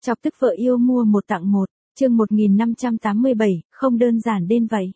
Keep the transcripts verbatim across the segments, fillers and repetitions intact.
Chọc tức vợ yêu mua một tặng một, chương một nghìn năm trăm tám mươi bảy, không đơn giản đến vậy.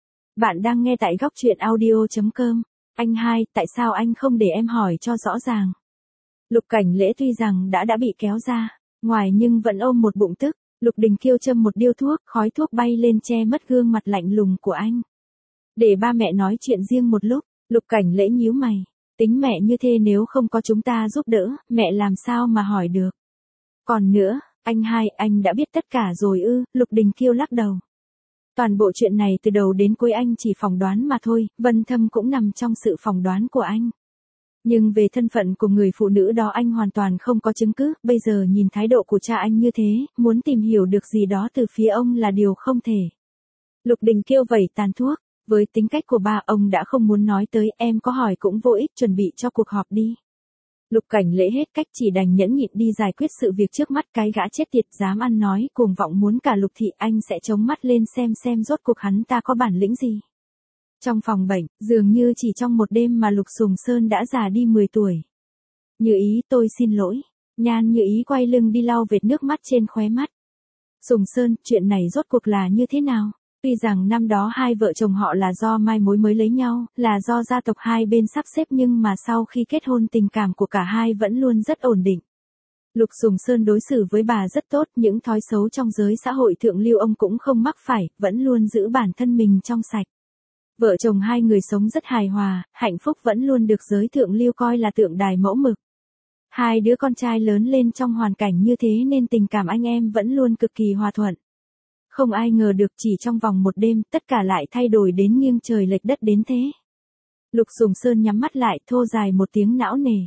Bạn đang nghe tại góc truyện audio chấm com. Anh hai, tại sao anh không để em hỏi cho rõ ràng? Lục Cảnh Lễ tuy rằng đã đã bị kéo ra ngoài nhưng vẫn ôm một bụng tức. Lục Đình Kiêu châm một điếu thuốc, khói thuốc bay lên che mất gương mặt lạnh lùng của anh. Để ba mẹ nói chuyện riêng một lúc, Lục Cảnh Lễ nhíu mày. Tính mẹ như thế nếu không có chúng ta giúp đỡ, mẹ làm sao mà hỏi được? Còn nữa, anh hai, anh đã biết tất cả rồi ư? Lục Đình Kiêu lắc đầu. Toàn bộ chuyện này từ đầu đến cuối anh chỉ phỏng đoán mà thôi, Vân Thâm cũng nằm trong sự phỏng đoán của anh. Nhưng về thân phận của người phụ nữ đó anh hoàn toàn không có chứng cứ, bây giờ nhìn thái độ của cha anh như thế, muốn tìm hiểu được gì đó từ phía ông là điều không thể. Lục Đình Kiêu vẩy tàn thuốc, với tính cách của ba ông đã không muốn nói tới, em có hỏi cũng vô ích, chuẩn bị cho cuộc họp đi. Lục Cảnh Lễ hết cách chỉ đành nhẫn nhịn đi giải quyết sự việc trước mắt, cái gã chết tiệt dám ăn nói cuồng vọng muốn cả Lục thị, anh sẽ chống mắt lên xem xem rốt cuộc hắn ta có bản lĩnh gì. Trong phòng bệnh, dường như chỉ trong một đêm mà Lục Sùng Sơn đã già đi mười tuổi. Như Ý, tôi xin lỗi. Nhan Như Ý quay lưng đi lau vệt nước mắt trên khóe mắt. Sùng Sơn, chuyện này rốt cuộc là như thế nào? Tuy rằng năm đó hai vợ chồng họ là do mai mối mới lấy nhau, là do gia tộc hai bên sắp xếp, nhưng mà sau khi kết hôn tình cảm của cả hai vẫn luôn rất ổn định. Lục Sùng Sơn đối xử với bà rất tốt, những thói xấu trong giới xã hội thượng lưu ông cũng không mắc phải, vẫn luôn giữ bản thân mình trong sạch. Vợ chồng hai người sống rất hài hòa, hạnh phúc vẫn luôn được giới thượng lưu coi là tượng đài mẫu mực. Hai đứa con trai lớn lên trong hoàn cảnh như thế nên tình cảm anh em vẫn luôn cực kỳ hòa thuận. Không ai ngờ được chỉ trong vòng một đêm, tất cả lại thay đổi đến nghiêng trời lệch đất đến thế. Lục Sùng Sơn nhắm mắt lại, thô dài một tiếng não nề.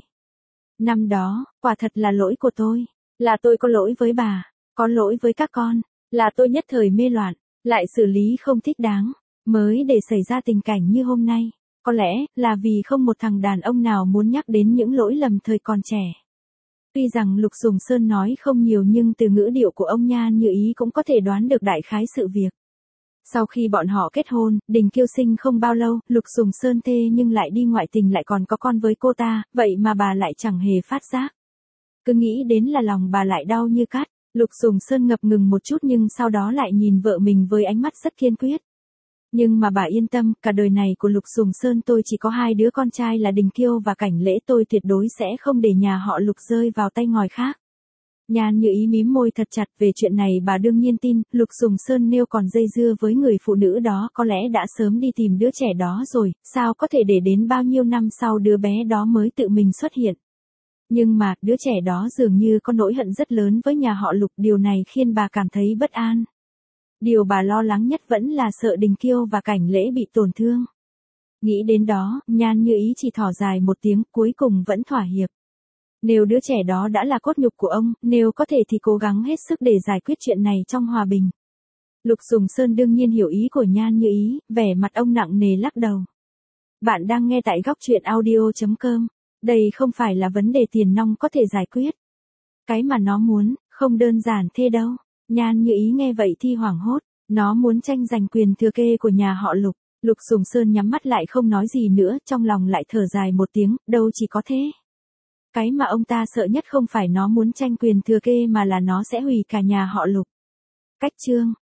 Năm đó, quả thật là lỗi của tôi. Là tôi có lỗi với bà, có lỗi với các con. Là tôi nhất thời mê loạn, lại xử lý không thích đáng, mới để xảy ra tình cảnh như hôm nay. Có lẽ, là vì không một thằng đàn ông nào muốn nhắc đến những lỗi lầm thời còn trẻ. Tuy rằng Lục Sùng Sơn nói không nhiều nhưng từ ngữ điệu của ông Nhan Như Ý cũng có thể đoán được đại khái sự việc. Sau khi bọn họ kết hôn, Đình Kiêu sinh không bao lâu, Lục Sùng Sơn thê nhưng lại đi ngoại tình lại còn có con với cô ta, vậy mà bà lại chẳng hề phát giác. Cứ nghĩ đến là lòng bà lại đau như cắt. Lục Sùng Sơn ngập ngừng một chút nhưng sau đó lại nhìn vợ mình với ánh mắt rất kiên quyết. Nhưng mà bà yên tâm, cả đời này của Lục Sùng Sơn tôi chỉ có hai đứa con trai là Đình Kiêu và Cảnh Lễ, tôi tuyệt đối sẽ không để nhà họ Lục rơi vào tay ngòi khác. Nhan Như Ý mím môi thật chặt, về chuyện này bà đương nhiên tin, Lục Sùng Sơn nếu còn dây dưa với người phụ nữ đó có lẽ đã sớm đi tìm đứa trẻ đó rồi, sao có thể để đến bao nhiêu năm sau đứa bé đó mới tự mình xuất hiện. Nhưng mà, đứa trẻ đó dường như có nỗi hận rất lớn với nhà họ Lục, điều này khiến bà cảm thấy bất an. Điều bà lo lắng nhất vẫn là sợ Đình Kiêu và Cảnh Lễ bị tổn thương. Nghĩ đến đó, Nhan Như Ý chỉ thở dài một tiếng, cuối cùng vẫn thỏa hiệp. Nếu đứa trẻ đó đã là cốt nhục của ông, nếu có thể thì cố gắng hết sức để giải quyết chuyện này trong hòa bình. Lục Sùng Sơn đương nhiên hiểu ý của Nhan Như Ý, vẻ mặt ông nặng nề lắc đầu. Bạn đang nghe tại góc truyện audio chấm com. Đây không phải là vấn đề tiền nong có thể giải quyết. Cái mà nó muốn, không đơn giản thế đâu. Nhan Như Ý nghe vậy thì hoảng hốt, nó muốn tranh giành quyền thừa kế của nhà họ Lục. Lục Sùng Sơn nhắm mắt lại không nói gì nữa, trong lòng lại thở dài một tiếng, đâu chỉ có thế. Cái mà ông ta sợ nhất không phải nó muốn tranh quyền thừa kế mà là nó sẽ hủy cả nhà họ Lục. Cách chương